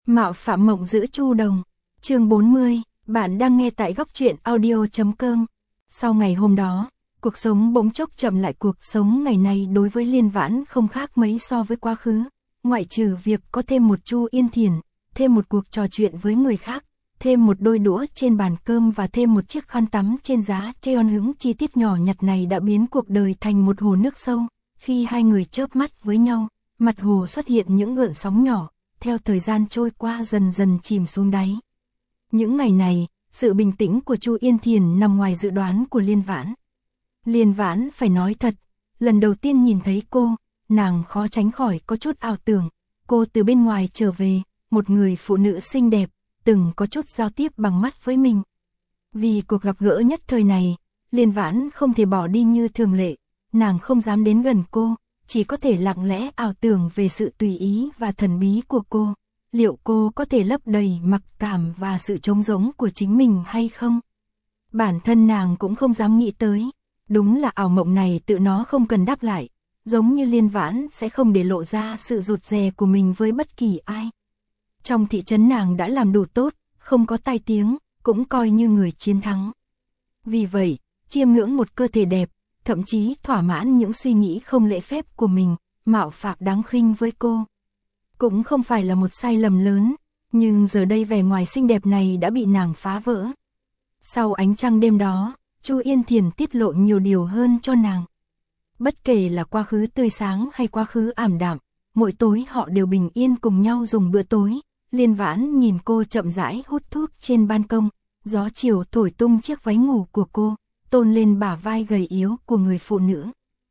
Mạo phạm mộng giữa Chu Đồng. Chương 40, bạn đang nghe tại góc truyện audio.com. Sau ngày hôm đó, cuộc sống bỗng chốc chậm lại. Cuộc sống ngày nay đối với Liên Vãn không khác mấy so với quá khứ, ngoại trừ việc có thêm một Chu Yên Thiền, thêm một cuộc trò chuyện với người khác, thêm một đôi đũa trên bàn cơm và thêm một chiếc khăn tắm trên giá Cheon. Những chi tiết nhỏ nhặt này đã biến cuộc đời thành một hồ nước sâu. Khi hai người chớp mắt với nhau, mặt hồ xuất hiện những gợn sóng nhỏ, theo thời gian trôi qua dần dần chìm xuống đáy. Những ngày này, sự bình tĩnh của Chu Yên Thiền nằm ngoài dự đoán của Liên Vãn. Liên Vãn phải nói thật, lần đầu tiên nhìn thấy cô, nàng khó tránh khỏi có chút ảo tưởng. Cô từ bên ngoài trở về, một người phụ nữ xinh đẹp, từng có chút giao tiếp bằng mắt với mình. Vì cuộc gặp gỡ nhất thời này, Liên Vãn không thể bỏ đi như thường lệ, nàng không dám đến gần cô, chỉ có thể lặng lẽ ảo tưởng về sự tùy ý và thần bí của cô. Liệu cô có thể lấp đầy mặc cảm và sự trống rỗng của chính mình hay không? Bản thân nàng cũng không dám nghĩ tới. Đúng là ảo mộng này tự nó không cần đáp lại, giống như Liên Vãn sẽ không để lộ ra sự rụt rè của mình với bất kỳ ai. Trong thị trấn nàng đã làm đủ tốt, không có tai tiếng, cũng coi như người chiến thắng. Vì vậy, chiêm ngưỡng một cơ thể đẹp, thậm chí thỏa mãn những suy nghĩ không lễ phép của mình, mạo phạm đáng khinh với cô, cũng không phải là một sai lầm lớn, nhưng giờ đây vẻ ngoài xinh đẹp này đã bị nàng phá vỡ. Sau ánh trăng đêm đó, Chu Yên Thiền tiết lộ nhiều điều hơn cho nàng. Bất kể là quá khứ tươi sáng hay quá khứ ảm đạm, mỗi tối họ đều bình yên cùng nhau dùng bữa tối. Liên Vãn nhìn cô chậm rãi hút thuốc trên ban công, gió chiều thổi tung chiếc váy ngủ của cô, tôn lên bả vai gầy yếu của người phụ nữ.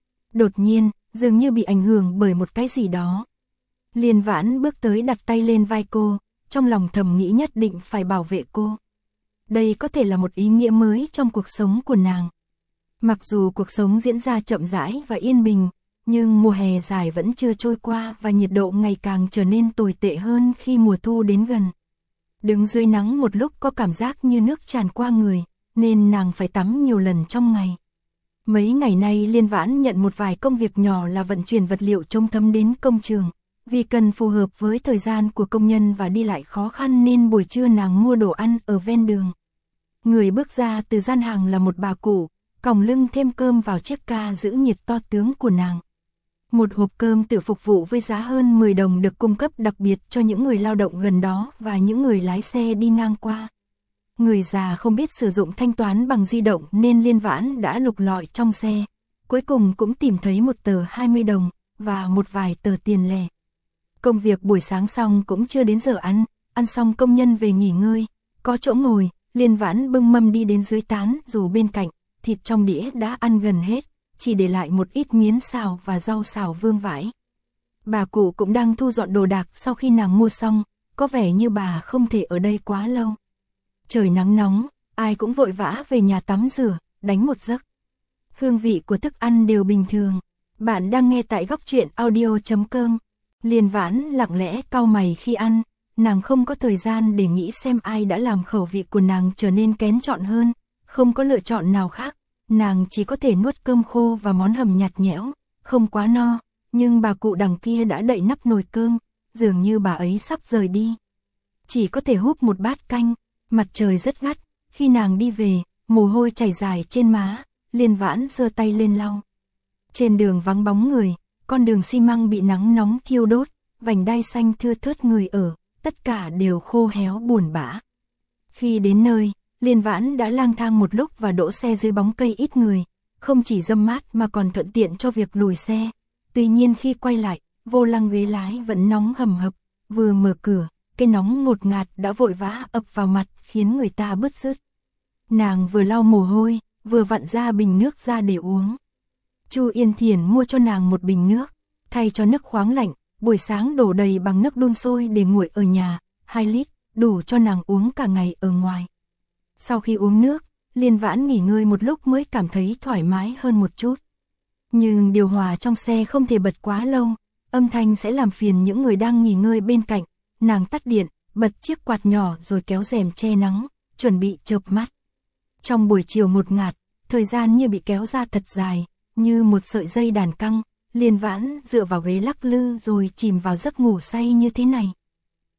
Đột nhiên, dường như bị ảnh hưởng bởi một cái gì đó, Liên Vãn bước tới đặt tay lên vai cô, trong lòng thầm nghĩ nhất định phải bảo vệ cô. Đây có thể là một ý nghĩa mới trong cuộc sống của nàng. Mặc dù cuộc sống diễn ra chậm rãi và yên bình, nhưng mùa hè dài vẫn chưa trôi qua và nhiệt độ ngày càng trở nên tồi tệ hơn khi mùa thu đến gần. Đứng dưới nắng một lúc có cảm giác như nước tràn qua người, nên nàng phải tắm nhiều lần trong ngày. Mấy ngày nay Liên Vãn nhận một vài công việc nhỏ là vận chuyển vật liệu chống thấm đến công trường. Vì cần phù hợp với thời gian của công nhân và đi lại khó khăn nên buổi trưa nàng mua đồ ăn ở ven đường. Người bước ra từ gian hàng là một bà cụ, còng lưng thêm cơm vào chiếc ca giữ nhiệt to tướng của nàng. Một hộp cơm tự phục vụ với giá hơn 10 đồng được cung cấp đặc biệt cho những người lao động gần đó và những người lái xe đi ngang qua. Người già không biết sử dụng thanh toán bằng di động nên Liên Vãn đã lục lọi trong xe, cuối cùng cũng tìm thấy một tờ 20 đồng và một vài tờ tiền lẻ. Công việc buổi sáng xong cũng chưa đến giờ ăn xong công nhân về nghỉ ngơi, có chỗ ngồi, Liên Vãn bưng mâm đi đến dưới tán dù bên cạnh, thịt trong đĩa đã ăn gần hết, chỉ để lại một ít miến xào và rau xào vương vãi. Bà cụ cũng đang thu dọn đồ đạc sau khi nàng mua xong, có vẻ như bà không thể ở đây quá lâu. Trời nắng nóng, ai cũng vội vã về nhà tắm rửa, đánh một giấc. Hương vị của thức ăn đều bình thường. Bạn đang nghe tại góc truyện audio.com. Liên Vãn lặng lẽ cau mày khi ăn, nàng không có thời gian để nghĩ xem ai đã làm khẩu vị của nàng trở nên kén chọn hơn, không có lựa chọn nào khác, nàng chỉ có thể nuốt cơm khô và món hầm nhạt nhẽo, không quá no, nhưng bà cụ đằng kia đã đậy nắp nồi cơm, dường như bà ấy sắp rời đi. Chỉ có thể húp một bát canh, mặt trời rất gắt, khi nàng đi về, mồ hôi chảy dài trên má, Liên Vãn giơ tay lên lau. Trên đường vắng bóng người, con đường xi măng bị nắng nóng thiêu đốt, vành đai xanh thưa thớt người ở, tất cả đều khô héo buồn bã. Khi đến nơi, Liên Vãn đã lang thang một lúc và đỗ xe dưới bóng cây ít người, không chỉ râm mát mà còn thuận tiện cho việc lùi xe. Tuy nhiên khi quay lại, vô lăng ghế lái vẫn nóng hầm hập, vừa mở cửa, cái nóng ngột ngạt đã vội vã ập vào mặt khiến người ta bứt rứt. Nàng vừa lau mồ hôi, vừa vặn ra bình nước ra để uống. Chu Yên Thiền mua cho nàng một bình nước, thay cho nước khoáng lạnh, buổi sáng đổ đầy bằng nước đun sôi để nguội ở nhà, 2 lít, đủ cho nàng uống cả ngày ở ngoài. Sau khi uống nước, Liên Vãn nghỉ ngơi một lúc mới cảm thấy thoải mái hơn một chút. Nhưng điều hòa trong xe không thể bật quá lâu, âm thanh sẽ làm phiền những người đang nghỉ ngơi bên cạnh. Nàng tắt điện, bật chiếc quạt nhỏ rồi kéo rèm che nắng, chuẩn bị chợp mắt. Trong buổi chiều ngột ngạt, thời gian như bị kéo ra thật dài, như một sợi dây đàn căng, Liên Vãn dựa vào ghế lắc lư rồi chìm vào giấc ngủ say như thế này.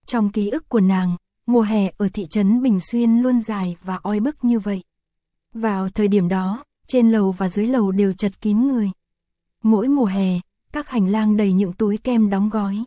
Trong ký ức của nàng, mùa hè ở thị trấn Bình Xuyên luôn dài và oi bức như vậy. Vào thời điểm đó, trên lầu và dưới lầu đều chật kín người. Mỗi mùa hè, các hành lang đầy những túi kem đóng gói.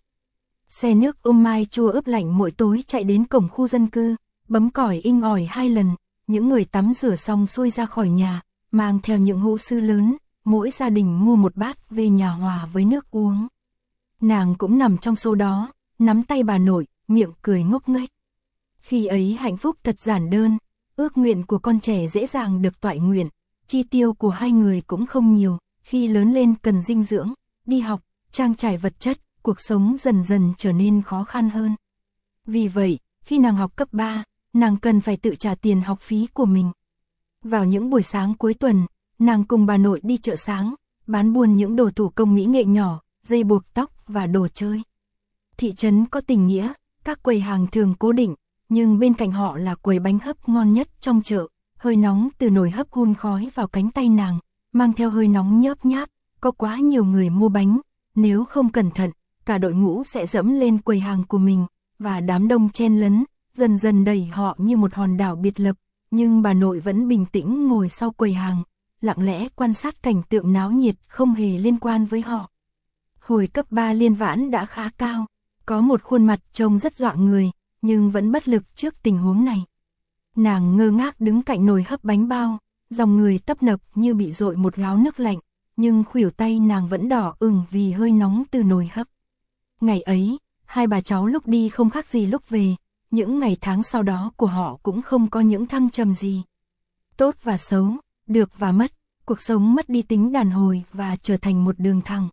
Xe nước ôm mai chua ướp lạnh mỗi tối chạy đến cổng khu dân cư, bấm còi inh ỏi 2 lần, những người tắm rửa xong xuôi ra khỏi nhà, mang theo những hũ sứ lớn, mỗi gia đình mua một bát về nhà hòa với nước uống. Nàng cũng nằm trong số đó, nắm tay bà nội, miệng cười ngốc nghếch. Khi ấy hạnh phúc thật giản đơn, ước nguyện của con trẻ dễ dàng được toại nguyện, chi tiêu của hai người cũng không nhiều, khi lớn lên cần dinh dưỡng, đi học, trang trải vật chất, cuộc sống dần dần trở nên khó khăn hơn. Vì vậy, khi nàng học cấp 3, nàng cần phải tự trả tiền học phí của mình. Vào những buổi sáng cuối tuần, nàng cùng bà nội đi chợ sáng, bán buôn những đồ thủ công mỹ nghệ nhỏ, dây buộc tóc và đồ chơi. Thị trấn có tình nghĩa, các quầy hàng thường cố định, nhưng bên cạnh họ là quầy bánh hấp ngon nhất trong chợ, hơi nóng từ nồi hấp hun khói vào cánh tay nàng, mang theo hơi nóng nhớp nháp, có quá nhiều người mua bánh, nếu không cẩn thận, cả đội ngũ sẽ dẫm lên quầy hàng của mình, và đám đông chen lấn, dần dần đẩy họ như một hòn đảo biệt lập, nhưng bà nội vẫn bình tĩnh ngồi sau quầy hàng, lặng lẽ quan sát cảnh tượng náo nhiệt không hề liên quan với họ. Hồi cấp 3 Liên Vãn đã khá cao, có một khuôn mặt trông rất dọa người, nhưng vẫn bất lực trước tình huống này. Nàng ngơ ngác đứng cạnh nồi hấp bánh bao, dòng người tấp nập như bị dội một gáo nước lạnh, nhưng khuỷu tay nàng vẫn đỏ ửng vì hơi nóng từ nồi hấp. Ngày ấy, hai bà cháu lúc đi không khác gì lúc về, những ngày tháng sau đó của họ cũng không có những thăng trầm gì. Tốt và xấu, được và mất, cuộc sống mất đi tính đàn hồi và trở thành một đường thẳng.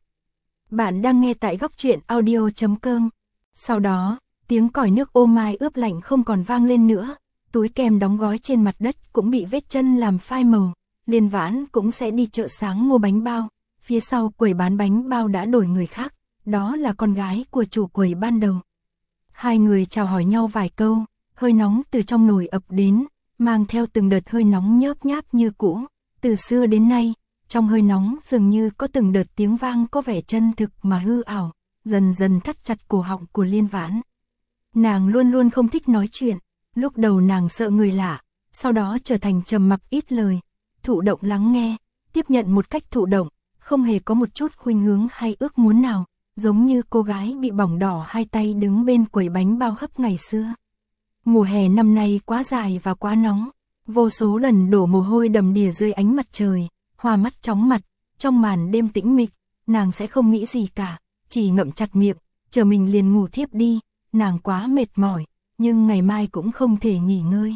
Bạn đang nghe tại góc truyện audio.com. Sau đó, tiếng còi nước ô mai ướp lạnh không còn vang lên nữa, túi kem đóng gói trên mặt đất cũng bị vết chân làm phai màu. Liên Vãn cũng sẽ đi chợ sáng mua bánh bao, phía sau quầy bán bánh bao đã đổi người khác, đó là con gái của chủ quầy ban đầu. Hai người chào hỏi nhau vài câu, hơi nóng từ trong nồi ập đến, mang theo từng đợt hơi nóng nhớp nháp như cũ. Từ xưa đến nay, trong hơi nóng dường như có từng đợt tiếng vang có vẻ chân thực mà hư ảo, dần dần thắt chặt cổ họng của Liên Vãn. Nàng luôn luôn không thích nói chuyện, lúc đầu nàng sợ người lạ, sau đó trở thành trầm mặc ít lời, thụ động lắng nghe, tiếp nhận một cách thụ động, không hề có một chút khuynh hướng hay ước muốn nào, giống như cô gái bị bỏng đỏ hai tay đứng bên quầy bánh bao hấp ngày xưa. Mùa hè năm nay quá dài và quá nóng, vô số lần đổ mồ hôi đầm đìa dưới ánh mặt trời, hoa mắt chóng mặt, trong màn đêm tĩnh mịch, nàng sẽ không nghĩ gì cả, chỉ ngậm chặt miệng, chờ mình liền ngủ thiếp đi, nàng quá mệt mỏi, nhưng ngày mai cũng không thể nghỉ ngơi.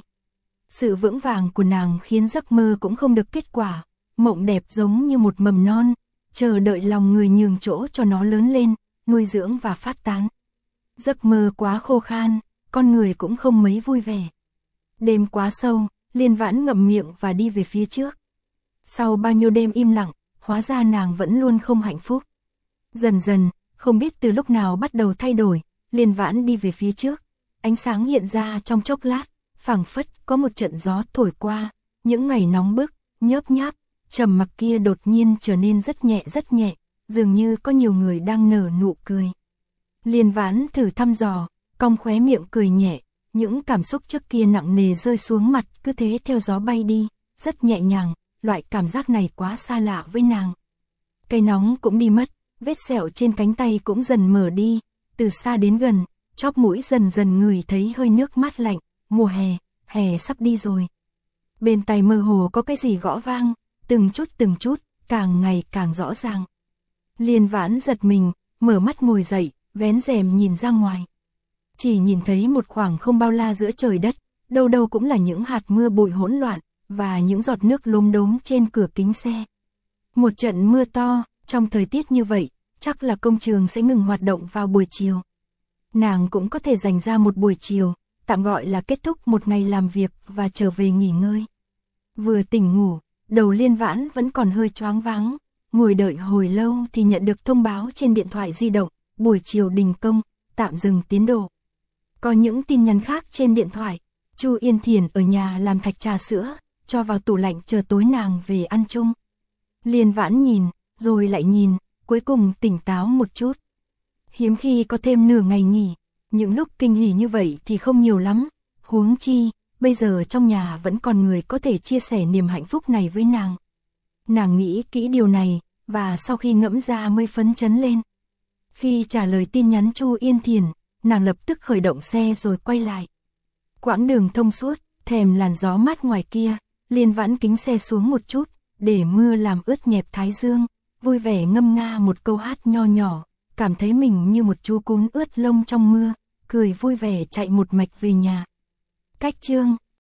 Sự vững vàng của nàng khiến giấc mơ cũng không được kết quả, mộng đẹp giống như một mầm non, chờ đợi lòng người nhường chỗ cho nó lớn lên, nuôi dưỡng và phát tán. Giấc mơ quá khô khan, con người cũng không mấy vui vẻ. Đêm quá sâu, Liên Vãn ngậm miệng và đi về phía trước. Sau bao nhiêu đêm im lặng, hóa ra nàng vẫn luôn không hạnh phúc. Dần dần, không biết từ lúc nào bắt đầu thay đổi, Liên Vãn đi về phía trước. Ánh sáng hiện ra trong chốc lát, phảng phất có một trận gió thổi qua, những ngày nóng bức, nhớp nháp, trầm mặc kia đột nhiên trở nên rất nhẹ, dường như có nhiều người đang nở nụ cười. Liên Vãn thử thăm dò, cong khóe miệng cười nhẹ, những cảm xúc trước kia nặng nề rơi xuống mặt cứ thế theo gió bay đi, rất nhẹ nhàng, loại cảm giác này quá xa lạ với nàng. Cây nóng cũng đi mất, vết sẹo trên cánh tay cũng dần mở đi, từ xa đến gần, chóp mũi dần dần ngửi thấy hơi nước mát lạnh, mùa hè sắp đi rồi. Bên tai mơ hồ có cái gì gõ vang, từng chút, càng ngày càng rõ ràng. Liên Vãn giật mình, mở mắt ngồi dậy, vén rèm nhìn ra ngoài. Chỉ nhìn thấy một khoảng không bao la giữa trời đất, đâu đâu cũng là những hạt mưa bụi hỗn loạn, và những giọt nước lốm đốm trên cửa kính xe. Một trận mưa to, trong thời tiết như vậy, chắc là công trường sẽ ngừng hoạt động vào buổi chiều. Nàng cũng có thể dành ra một buổi chiều, tạm gọi là kết thúc một ngày làm việc và trở về nghỉ ngơi. Vừa tỉnh ngủ, đầu Liên Vãn vẫn còn hơi choáng váng, ngồi đợi hồi lâu thì nhận được thông báo trên điện thoại di động, buổi chiều đình công, tạm dừng tiến độ. Có những tin nhắn khác trên điện thoại, Chu Yên Thiển ở nhà làm thạch trà sữa, cho vào tủ lạnh chờ tối nàng về ăn chung. Liên Vãn nhìn, rồi lại nhìn, cuối cùng tỉnh táo một chút. Hiếm khi có thêm nửa ngày nghỉ, Những lúc kinh hỉ như vậy thì không nhiều lắm, huống chi, bây giờ trong nhà vẫn còn người có thể chia sẻ niềm hạnh phúc này với nàng. Nàng nghĩ kỹ điều này, và sau khi ngẫm ra mới phấn chấn lên. Khi trả lời tin nhắn Chu Yên Thiền, nàng lập tức khởi động xe rồi quay lại. Quãng đường thông suốt, thèm làn gió mát ngoài kia, Liên Vãn kính xe xuống một chút, để mưa làm ướt nhẹp thái dương, vui vẻ ngâm nga một câu hát nho nhỏ, cảm thấy mình như một chú cún ướt lông trong mưa, cười vui vẻ chạy một mạch về nhà. Cách chương